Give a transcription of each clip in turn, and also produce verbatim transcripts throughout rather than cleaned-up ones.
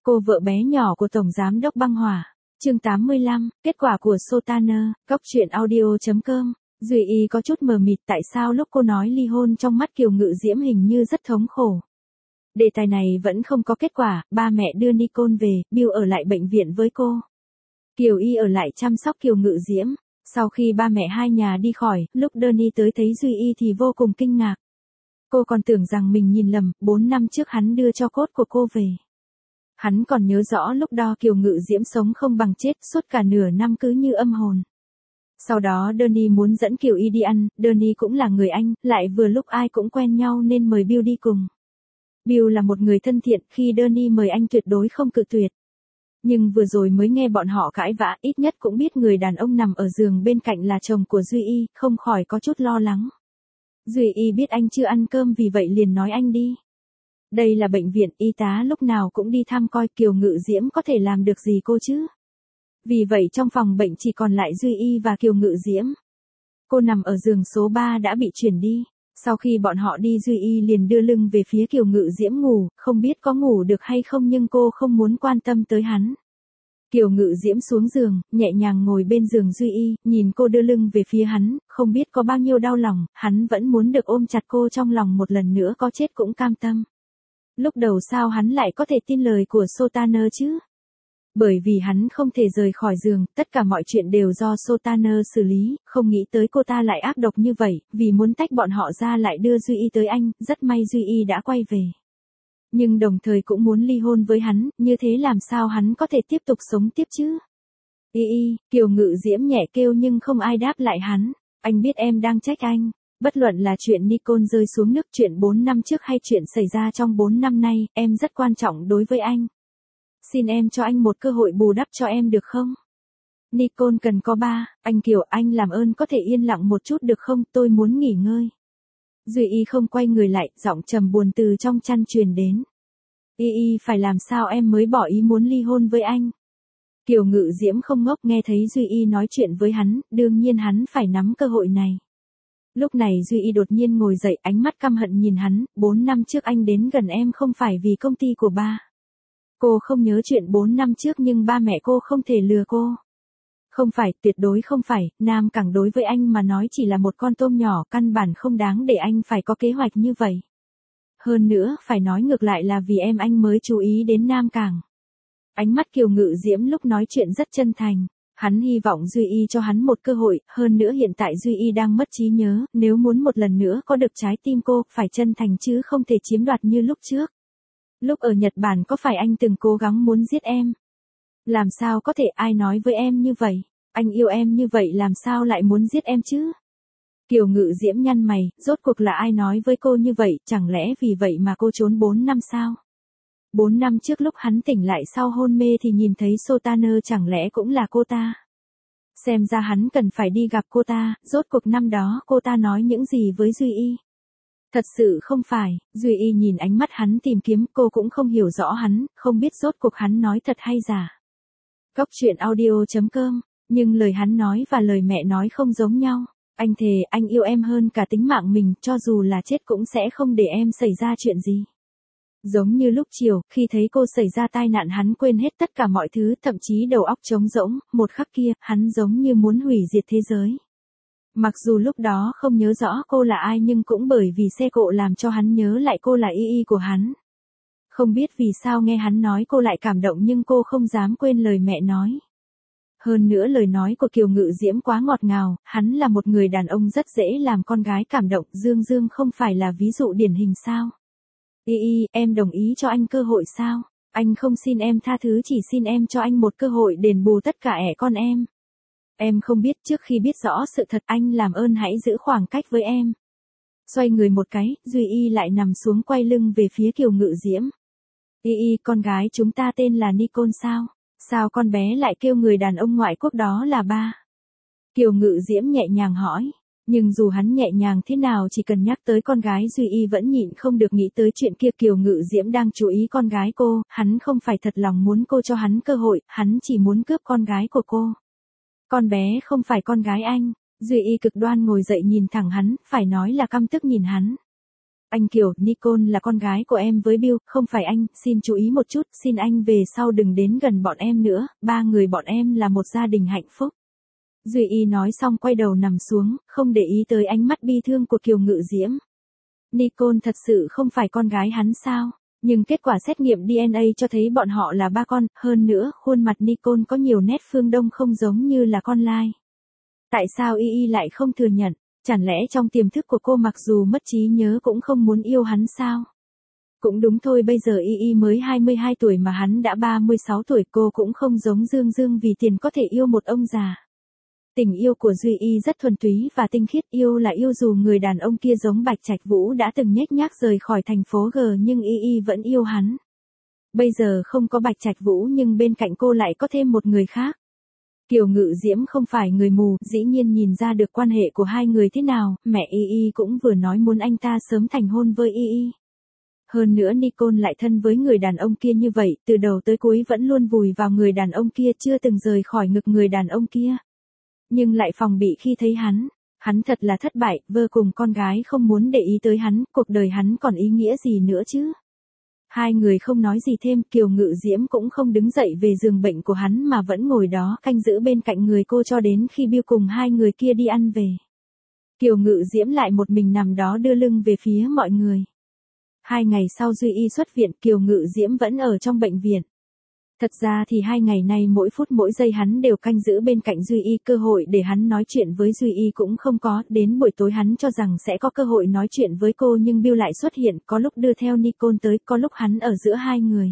Cô vợ bé nhỏ của Tổng Giám đốc Băng Hỏa. Chương tám mươi lăm, kết quả của Sotaner, Cóc truyện audio chấm com. Duy Y có chút mờ mịt tại sao lúc cô nói ly hôn trong mắt Kiều Ngự Diễm hình như rất thống khổ. Đề tài này vẫn không có kết quả, ba mẹ đưa Nicole về, Bill ở lại bệnh viện với cô. Kiều Y ở lại chăm sóc Kiều Ngự Diễm. Sau khi ba mẹ hai nhà đi khỏi, lúc Danny tới thấy Duy Y thì vô cùng kinh ngạc. Cô còn tưởng rằng mình nhìn lầm, bốn năm trước hắn đưa cho cốt của cô về. Hắn còn nhớ rõ lúc đó Kiều Ngự Diễm sống không bằng chết suốt cả nửa năm cứ như âm hồn. Sau đó Danny muốn dẫn Kiều Y đi ăn, Danny cũng là người Anh, lại vừa lúc ai cũng quen nhau nên mời Bill đi cùng. Bill là một người thân thiện, khi Danny mời anh tuyệt đối không cự tuyệt. Nhưng vừa rồi mới nghe bọn họ cãi vã, ít nhất cũng biết người đàn ông nằm ở giường bên cạnh là chồng của Duy Y, không khỏi có chút lo lắng. Duy Y biết anh chưa ăn cơm vì vậy liền nói anh đi. Đây là bệnh viện, y tá lúc nào cũng đi thăm coi, Kiều Ngự Diễm có thể làm được gì cô chứ. Vì vậy trong phòng bệnh chỉ còn lại Duy Y và Kiều Ngự Diễm. Cô nằm ở giường số ba đã bị chuyển đi. Sau khi bọn họ đi Duy Y liền đưa lưng về phía Kiều Ngự Diễm ngủ, không biết có ngủ được hay không nhưng cô không muốn quan tâm tới hắn. Kiều Ngự Diễm xuống giường, nhẹ nhàng ngồi bên giường Duy Y, nhìn cô đưa lưng về phía hắn, không biết có bao nhiêu đau lòng, hắn vẫn muốn được ôm chặt cô trong lòng một lần nữa, có chết cũng cam tâm. Lúc đầu sao hắn lại có thể tin lời của Sotaner chứ? Bởi vì hắn không thể rời khỏi giường, tất cả mọi chuyện đều do Sotaner xử lý, không nghĩ tới cô ta lại ác độc như vậy, vì muốn tách bọn họ ra lại đưa Duy Y tới anh, rất may Duy Y đã quay về. Nhưng đồng thời cũng muốn ly hôn với hắn, như thế làm sao hắn có thể tiếp tục sống tiếp chứ? Y Y, Kiều Ngự Diễm nhẹ kêu nhưng không ai đáp lại hắn, anh biết em đang trách anh. Bất luận là chuyện Nicole rơi xuống nước, chuyện bốn năm trước hay chuyện xảy ra trong bốn năm nay, em rất quan trọng đối với anh. Xin em cho anh một cơ hội bù đắp cho em được không? Nicole cần có ba, anh Kiều, anh làm ơn có thể yên lặng một chút được không, tôi muốn nghỉ ngơi. Duy Y không quay người lại, giọng trầm buồn từ trong chăn truyền đến. Y Y phải làm sao em mới bỏ ý muốn ly hôn với anh? Kiều Ngự Diễm không ngốc, nghe thấy Duy Y nói chuyện với hắn, đương nhiên hắn phải nắm cơ hội này. Lúc này Duy Y đột nhiên ngồi dậy, ánh mắt căm hận nhìn hắn, bốn năm trước anh đến gần em không phải vì công ty của ba. Cô không nhớ chuyện bốn năm trước nhưng ba mẹ cô không thể lừa cô. Không phải, tuyệt đối không phải, Nam Cảng đối với anh mà nói chỉ là một con tôm nhỏ, căn bản không đáng để anh phải có kế hoạch như vậy. Hơn nữa, phải nói ngược lại là vì em anh mới chú ý đến Nam Cảng. Ánh mắt Kiều Ngự Diễm lúc nói chuyện rất chân thành. Hắn hy vọng Duy Y cho hắn một cơ hội, hơn nữa hiện tại Duy Y đang mất trí nhớ, nếu muốn một lần nữa có được trái tim cô, phải chân thành chứ không thể chiếm đoạt như lúc trước. Lúc ở Nhật Bản có phải anh từng cố gắng muốn giết em? Làm sao có thể, ai nói với em như vậy? Anh yêu em như vậy làm sao lại muốn giết em chứ? Kiều Ngự Diễm nhăn mày, rốt cuộc là ai nói với cô như vậy, chẳng lẽ vì vậy mà cô trốn bốn năm sao? Bốn năm trước lúc hắn tỉnh lại sau hôn mê thì nhìn thấy Sotaner, chẳng lẽ cũng là cô ta? Xem ra hắn cần phải đi gặp cô ta, rốt cuộc năm đó cô ta nói những gì với Duy Y? Thật sự không phải, Duy Y nhìn ánh mắt hắn tìm kiếm, cô cũng không hiểu rõ hắn, không biết rốt cuộc hắn nói thật hay giả. Cóc truyện audio chấm com, nhưng lời hắn nói và lời mẹ nói không giống nhau. Anh thề, anh yêu em hơn cả tính mạng mình, cho dù là chết cũng sẽ không để em xảy ra chuyện gì. Giống như lúc chiều, khi thấy cô xảy ra tai nạn hắn quên hết tất cả mọi thứ, thậm chí đầu óc trống rỗng, một khắc kia, hắn giống như muốn hủy diệt thế giới. Mặc dù lúc đó không nhớ rõ cô là ai nhưng cũng bởi vì xe cộ làm cho hắn nhớ lại cô là Y Y của hắn. Không biết vì sao nghe hắn nói cô lại cảm động nhưng cô không dám quên lời mẹ nói. Hơn nữa lời nói của Kiều Ngự Diễm quá ngọt ngào, hắn là một người đàn ông rất dễ làm con gái cảm động, Dương Dương không phải là ví dụ điển hình sao? Y Y, em đồng ý cho anh cơ hội sao? Anh không xin em tha thứ, chỉ xin em cho anh một cơ hội đền bù tất cả ẻ con em. Em không biết, trước khi biết rõ sự thật anh làm ơn hãy giữ khoảng cách với em. Xoay người một cái, Duy Y lại nằm xuống quay lưng về phía Kiều Ngự Diễm. Y Y, con gái chúng ta tên là Nicole sao? Sao con bé lại kêu người đàn ông ngoại quốc đó là ba? Kiều Ngự Diễm nhẹ nhàng hỏi. Nhưng dù hắn nhẹ nhàng thế nào chỉ cần nhắc tới con gái Duy Y vẫn nhịn không được nghĩ tới chuyện kia. Kiều Ngự Diễm đang chú ý con gái cô, hắn không phải thật lòng muốn cô cho hắn cơ hội, hắn chỉ muốn cướp con gái của cô. Con bé không phải con gái anh. Duy Y cực đoan ngồi dậy nhìn thẳng hắn, phải nói là căm tức nhìn hắn. Anh Kiều, Nicole là con gái của em với Bill, không phải anh, xin chú ý một chút, xin anh về sau đừng đến gần bọn em nữa, ba người bọn em là một gia đình hạnh phúc. Duy Y nói xong quay đầu nằm xuống, không để ý tới ánh mắt bi thương của Kiều Ngự Diễm. Nicole thật sự không phải con gái hắn sao? Nhưng kết quả xét nghiệm đê en a cho thấy bọn họ là ba con, hơn nữa, khuôn mặt Nicole có nhiều nét phương Đông không giống như là con lai. Tại sao Y Y lại không thừa nhận? Chẳng lẽ trong tiềm thức của cô mặc dù mất trí nhớ cũng không muốn yêu hắn sao? Cũng đúng thôi, bây giờ Y Y mới hai mươi hai tuổi mà hắn đã ba mươi sáu tuổi, cô cũng không giống Dương Dương vì tiền có thể yêu một ông già. Tình yêu của Duy Y rất thuần túy và tinh khiết, yêu là yêu dù người đàn ông kia giống Bạch Trạch Vũ đã từng nhếch nhác rời khỏi thành phố G nhưng Y Y vẫn yêu hắn. Bây giờ không có Bạch Trạch Vũ nhưng bên cạnh cô lại có thêm một người khác. Kiều Ngự Diễm không phải người mù, dĩ nhiên nhìn ra được quan hệ của hai người thế nào, mẹ Y Y cũng vừa nói muốn anh ta sớm thành hôn với Y Y. Hơn nữa Nicole lại thân với người đàn ông kia như vậy, từ đầu tới cuối vẫn luôn vùi vào người đàn ông kia, chưa từng rời khỏi ngực người đàn ông kia. Nhưng lại phòng bị khi thấy hắn. Hắn thật là thất bại, vơ cùng con gái không muốn để ý tới hắn, cuộc đời hắn còn ý nghĩa gì nữa chứ? Hai người không nói gì thêm, Kiều Ngự Diễm cũng không đứng dậy về giường bệnh của hắn mà vẫn ngồi đó canh giữ bên cạnh người cô cho đến khi Bill cùng hai người kia đi ăn về. Kiều Ngự Diễm lại một mình nằm đó đưa lưng về phía mọi người. Hai ngày sau Duy Y xuất viện, Kiều Ngự Diễm vẫn ở trong bệnh viện. Thật ra thì hai ngày nay mỗi phút mỗi giây hắn đều canh giữ bên cạnh Duy Y, cơ hội để hắn nói chuyện với Duy Y cũng không có, đến buổi tối hắn cho rằng sẽ có cơ hội nói chuyện với cô nhưng Bill lại xuất hiện, có lúc đưa theo Nicole tới, có lúc hắn ở giữa hai người.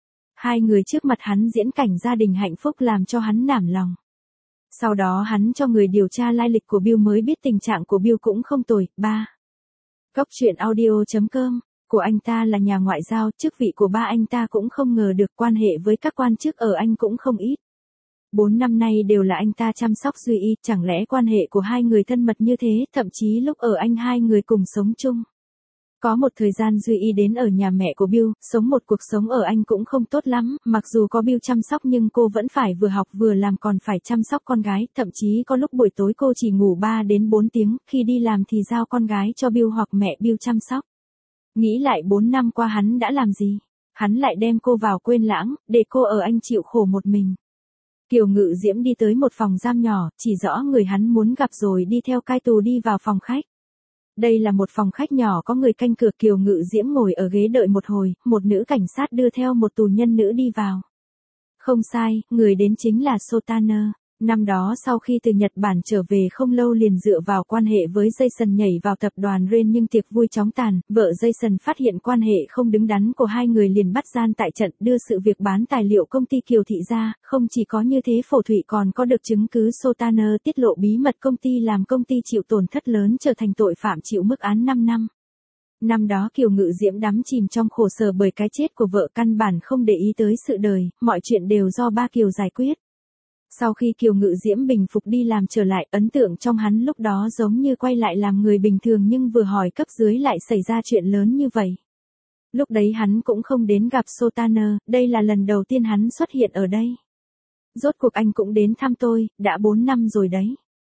Hai người trước mặt hắn diễn cảnh gia đình hạnh phúc làm cho hắn nản lòng. Sau đó hắn cho người điều tra lai lịch của Bill mới biết tình trạng của Bill cũng không tồi. ba. Góc truyện audio chấm com Của anh ta là nhà ngoại giao, chức vị của ba anh ta cũng không ngờ được, quan hệ với các quan chức ở Anh cũng không ít. Bốn năm nay đều là anh ta chăm sóc Duy Y, chẳng lẽ quan hệ của hai người thân mật như thế, thậm chí lúc ở Anh hai người cùng sống chung. Có một thời gian Duy Y đến ở nhà mẹ của Bill, sống một cuộc sống ở Anh cũng không tốt lắm, mặc dù có Bill chăm sóc nhưng cô vẫn phải vừa học vừa làm còn phải chăm sóc con gái, thậm chí có lúc buổi tối cô chỉ ngủ ba đến bốn tiếng, khi đi làm thì giao con gái cho Bill hoặc mẹ Bill chăm sóc. Nghĩ lại bốn năm qua hắn đã làm gì? Hắn lại đem cô vào quên lãng, để cô ở Anh chịu khổ một mình. Kiều Ngự Diễm đi tới một phòng giam nhỏ, chỉ rõ người hắn muốn gặp rồi đi theo cai tù đi vào phòng khách. Đây là một phòng khách nhỏ có người canh cửa, Kiều Ngự Diễm ngồi ở ghế đợi một hồi, một nữ cảnh sát đưa theo một tù nhân nữ đi vào. Không sai, người đến chính là Sotana. Năm đó sau khi từ Nhật Bản trở về không lâu liền dựa vào quan hệ với Jason nhảy vào tập đoàn Rain nhưng tiệc vui chóng tàn, vợ Jason phát hiện quan hệ không đứng đắn của hai người liền bắt gian tại trận, đưa sự việc bán tài liệu công ty Kiều Thị ra, không chỉ có như thế Phổ Thụy còn có được chứng cứ Sotana tiết lộ bí mật công ty làm công ty chịu tổn thất lớn trở thành tội phạm chịu mức án năm năm. Năm đó Kiều Ngự Diễm đắm chìm trong khổ sở bởi cái chết của vợ, căn bản không để ý tới sự đời, mọi chuyện đều do ba Kiều giải quyết. Sau khi Kiều Ngự Diễm bình phục đi làm trở lại, ấn tượng trong hắn lúc đó giống như quay lại làm người bình thường nhưng vừa hỏi cấp dưới lại xảy ra chuyện lớn như vậy. Lúc đấy hắn cũng không đến gặp Sotana, đây là lần đầu tiên hắn xuất hiện ở đây. Rốt cuộc anh cũng đến thăm tôi, đã bốn năm rồi đấy.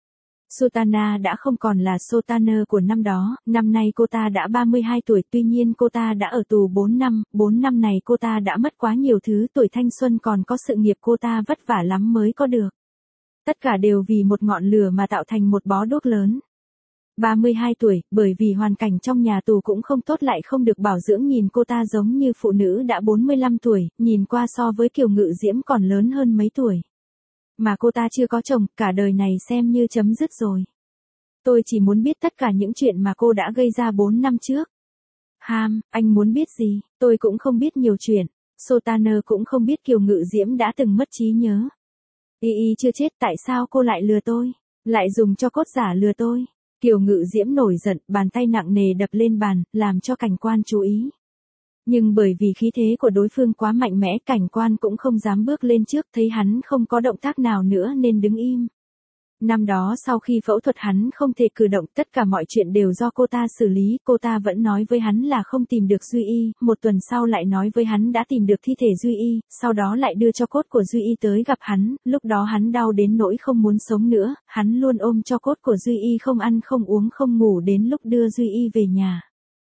Sotana đã không còn là Sotana của năm đó, năm nay cô ta đã ba mươi hai tuổi, tuy nhiên cô ta đã ở tù bốn năm, bốn năm này cô ta đã mất quá nhiều thứ, tuổi thanh xuân còn có sự nghiệp cô ta vất vả lắm mới có được. Tất cả đều vì một ngọn lửa mà tạo thành một bó đuốc lớn. ba mươi hai tuổi, bởi vì hoàn cảnh trong nhà tù cũng không tốt lại không được bảo dưỡng, nhìn cô ta giống như phụ nữ đã bốn mươi lăm tuổi, nhìn qua so với Kiều Ngự Diễm còn lớn hơn mấy tuổi. Mà cô ta chưa có chồng, cả đời này xem như chấm dứt rồi. Tôi chỉ muốn biết tất cả những chuyện mà cô đã gây ra bốn năm trước. Ham, anh muốn biết gì? Tôi cũng không biết nhiều chuyện. Sotana cũng không biết Kiều Ngự Diễm đã từng mất trí nhớ. Y Y chưa chết, tại sao cô lại lừa tôi? Lại dùng cho cốt giả lừa tôi? Kiều Ngự Diễm nổi giận, bàn tay nặng nề đập lên bàn, làm cho cảnh quan chú ý. Nhưng bởi vì khí thế của đối phương quá mạnh mẽ, cảnh quan cũng không dám bước lên trước, thấy hắn không có động tác nào nữa nên đứng im. Năm đó sau khi phẫu thuật hắn không thể cử động, tất cả mọi chuyện đều do cô ta xử lý, cô ta vẫn nói với hắn là không tìm được Duy Y, một tuần sau lại nói với hắn đã tìm được thi thể Duy Y, sau đó lại đưa cho cốt của Duy Y tới gặp hắn, lúc đó hắn đau đến nỗi không muốn sống nữa, hắn luôn ôm cho cốt của Duy Y không ăn không uống không ngủ đến lúc đưa Duy Y về nhà.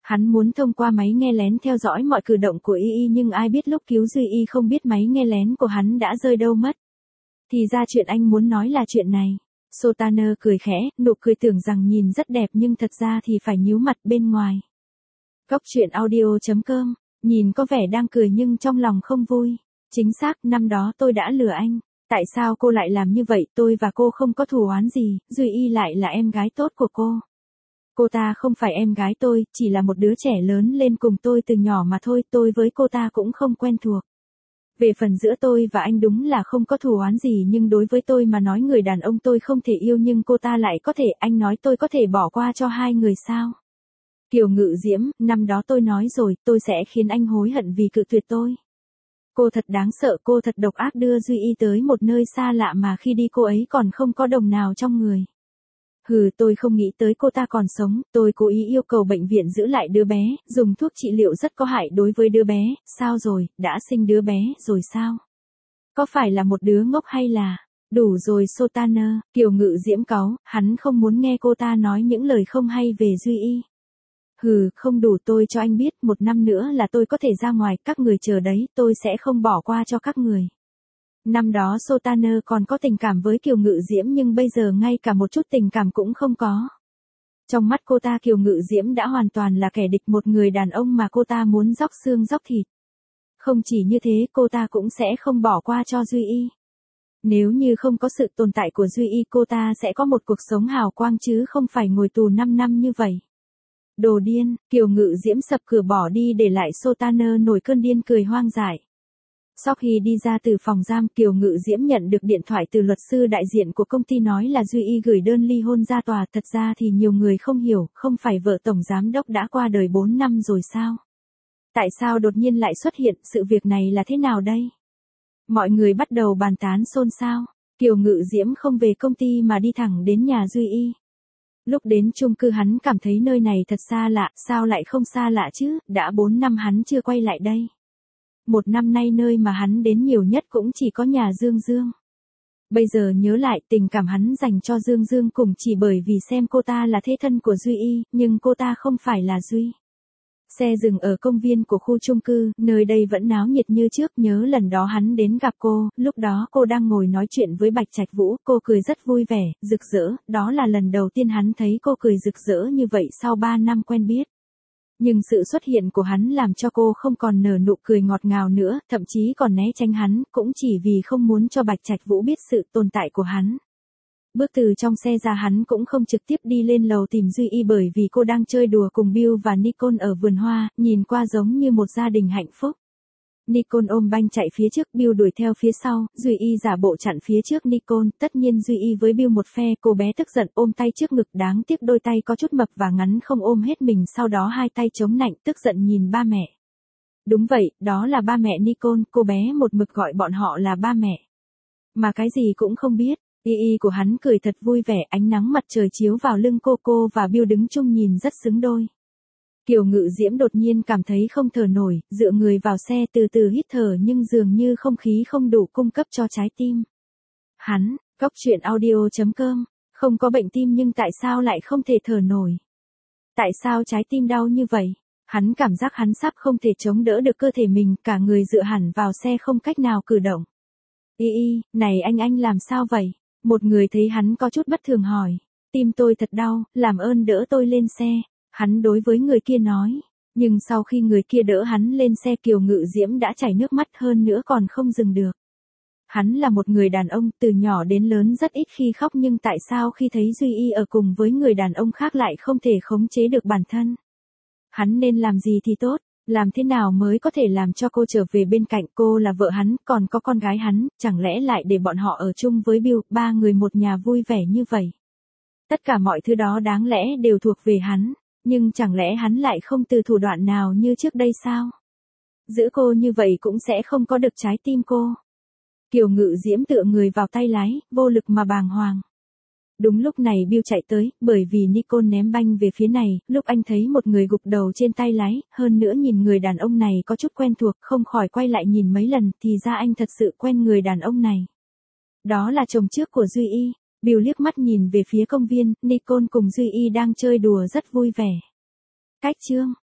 Hắn muốn thông qua máy nghe lén theo dõi mọi cử động của Y Y nhưng ai biết lúc cứu Duy Y không biết máy nghe lén của hắn đã rơi đâu mất. Thì ra chuyện anh muốn nói là chuyện này. Sultana cười khẽ, nụ cười tưởng rằng nhìn rất đẹp nhưng thật ra thì phải nhíu mặt bên ngoài. Góc truyện audio chấm com, nhìn có vẻ đang cười nhưng trong lòng không vui. Chính xác, năm đó tôi đã lừa anh. Tại sao cô lại làm như vậy? Tôi và cô không có thù oán gì, Duy Y lại là em gái tốt của cô. Cô ta không phải em gái tôi, chỉ là một đứa trẻ lớn lên cùng tôi từ nhỏ mà thôi, tôi với cô ta cũng không quen thuộc. Về phần giữa tôi và anh đúng là không có thù oán gì nhưng đối với tôi mà nói người đàn ông tôi không thể yêu nhưng cô ta lại có thể, anh nói tôi có thể bỏ qua cho hai người sao? Kiều Ngự Diễm, năm đó tôi nói rồi, tôi sẽ khiến anh hối hận vì cự tuyệt tôi. Cô thật đáng sợ, cô thật độc ác đưa Duy Y tới một nơi xa lạ mà khi đi cô ấy còn không có đồng nào trong người. Hừ, tôi không nghĩ tới cô ta còn sống, tôi cố ý yêu cầu bệnh viện giữ lại đứa bé, dùng thuốc trị liệu rất có hại đối với đứa bé, sao rồi, đã sinh đứa bé rồi sao? Có phải là một đứa ngốc hay là... Đủ rồi Sultana, Kiều Ngự Diễm cáu, hắn không muốn nghe cô ta nói những lời không hay về Duy Y. Hừ, không đủ, tôi cho anh biết, một năm nữa là tôi có thể ra ngoài, các người chờ đấy, tôi sẽ không bỏ qua cho các người. Năm đó Sultana còn có tình cảm với Kiều Ngự Diễm nhưng bây giờ ngay cả một chút tình cảm cũng không có. Trong mắt cô ta Kiều Ngự Diễm đã hoàn toàn là kẻ địch, một người đàn ông mà cô ta muốn róc xương róc thịt. Không chỉ như thế, cô ta cũng sẽ không bỏ qua cho Duy Y. Nếu như không có sự tồn tại của Duy Y, cô ta sẽ có một cuộc sống hào quang chứ không phải ngồi tù năm năm như vậy. Đồ điên, Kiều Ngự Diễm sập cửa bỏ đi để lại Sultana nổi cơn điên cười hoang dại. Sau khi đi ra từ phòng giam, Kiều Ngự Diễm nhận được điện thoại từ luật sư đại diện của công ty nói là Duy Y gửi đơn ly hôn ra tòa. Thật ra thì nhiều người không hiểu, không phải vợ tổng giám đốc đã qua đời bốn năm rồi sao? Tại sao đột nhiên lại xuất hiện, sự việc này là thế nào đây? Mọi người bắt đầu bàn tán xôn xao. Kiều Ngự Diễm không về công ty mà đi thẳng đến nhà Duy Y. Lúc đến chung cư hắn cảm thấy nơi này thật xa lạ, sao lại không xa lạ chứ, đã bốn năm hắn chưa quay lại đây. Một năm nay nơi mà hắn đến nhiều nhất cũng chỉ có nhà Dương Dương. Bây giờ nhớ lại tình cảm hắn dành cho Dương Dương cùng chỉ bởi vì xem cô ta là thế thân của Duy Y, nhưng cô ta không phải là Duy. Xe dừng ở công viên của khu chung cư, nơi đây vẫn náo nhiệt như trước, nhớ lần đó hắn đến gặp cô, lúc đó cô đang ngồi nói chuyện với Bạch Trạch Vũ, cô cười rất vui vẻ, rực rỡ, đó là lần đầu tiên hắn thấy cô cười rực rỡ như vậy sau ba năm quen biết. Nhưng sự xuất hiện của hắn làm cho cô không còn nở nụ cười ngọt ngào nữa, thậm chí còn né tránh hắn, cũng chỉ vì không muốn cho Bạch Trạch Vũ biết sự tồn tại của hắn. Bước từ trong xe ra hắn cũng không trực tiếp đi lên lầu tìm Duy Y bởi vì cô đang chơi đùa cùng Bill và Nicole ở vườn hoa, nhìn qua giống như một gia đình hạnh phúc. Nicole ôm banh chạy phía trước, Bill đuổi theo phía sau, Duy Y giả bộ chặn phía trước Nicole, tất nhiên Duy Y với Bill một phe, cô bé tức giận ôm tay trước ngực, đáng tiếc đôi tay có chút mập và ngắn không ôm hết mình, sau đó hai tay chống nạnh, tức giận nhìn ba mẹ. Đúng vậy, đó là ba mẹ Nicole, cô bé một mực gọi bọn họ là ba mẹ. Mà cái gì cũng không biết. Y Y của hắn cười thật vui vẻ, ánh nắng mặt trời chiếu vào lưng cô, cô và Bill đứng chung nhìn rất xứng đôi. Kiều Ngự Diễm đột nhiên cảm thấy không thở nổi, dựa người vào xe từ từ hít thở nhưng dường như không khí không đủ cung cấp cho trái tim. Hắn, góc truyện audio chấm com, không có bệnh tim nhưng tại sao lại không thể thở nổi? Tại sao trái tim đau như vậy? Hắn cảm giác hắn sắp không thể chống đỡ được cơ thể mình, cả người dựa hẳn vào xe không cách nào cử động. Y Y, này anh anh làm sao vậy? Một người thấy hắn có chút bất thường hỏi. Tim tôi thật đau, làm ơn đỡ tôi lên xe. Hắn đối với người kia nói. Nhưng sau khi người kia đỡ hắn lên xe, Kiều Ngự Diễm đã chảy nước mắt, hơn nữa còn không dừng được. Hắn là một người đàn ông, từ nhỏ đến lớn rất ít khi khóc, nhưng tại sao khi thấy Duy Y ở cùng với người đàn ông khác lại không thể khống chế được bản thân? Hắn nên làm gì thì tốt? Làm thế nào mới có thể làm cho cô trở về bên cạnh? Cô là vợ hắn, còn có con gái hắn, chẳng lẽ lại để bọn họ ở chung với Bill, ba người một nhà vui vẻ như vậy? Tất cả mọi thứ đó đáng lẽ đều thuộc về hắn, nhưng chẳng lẽ hắn lại không từ thủ đoạn nào như trước đây sao? Giữ cô như vậy cũng sẽ không có được trái tim cô. Kiều Ngự Diễm tựa người vào tay lái, vô lực mà bàng hoàng. Đúng lúc này Bill chạy tới, bởi vì Nicole ném banh về phía này, lúc anh thấy một người gục đầu trên tay lái, hơn nữa nhìn người đàn ông này có chút quen thuộc, không khỏi quay lại nhìn mấy lần, thì ra anh thật sự quen người đàn ông này. Đó là chồng trước của Duy Y. Bill liếc mắt nhìn về phía công viên, Nicole cùng Duy Y đang chơi đùa rất vui vẻ. Cách chương